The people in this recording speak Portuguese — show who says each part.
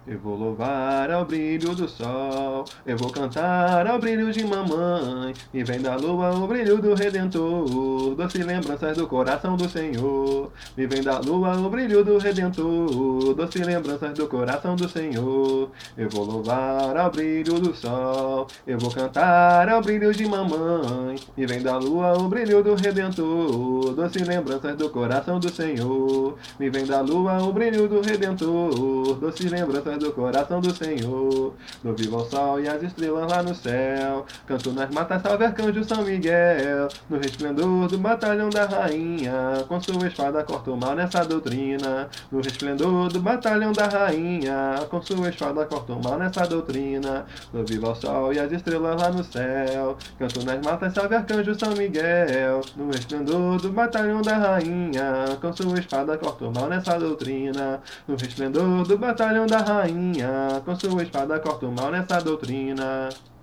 Speaker 1: Eu vou louvar ao brilho do sol, eu vou cantar ao brilho de mamãe. E vem da lua o brilho do Redentor, doce lembranças do coração do Senhor. Me vem da lua o brilho do Redentor, doce lembranças do coração do Senhor. Eu vou louvar ao brilho do sol, eu vou cantar ao brilho de mamãe. Me vem da lua o brilho do Redentor, doce lembranças do coração do Senhor. Me vem da lua o brilho do Redentor, doce lembranças do coração do Senhor. Dou vivo ao sol e as estrelas lá no céu, canto nas matas, salve arcanjo São Miguel. No resplendor do batalhão da rainha, com sua espada corta o mal nessa doutrina. No resplendor do batalhão da rainha, com sua espada corta o mal nessa doutrina. Dou vivo ao sol e as estrelas lá no céu, canto nas matas, salve arcanjo São Miguel. No resplendor do batalhão da rainha, com sua espada corta o mal nessa doutrina. No resplendor do batalhão da rainha, com sua espada corta o mal nessa doutrina.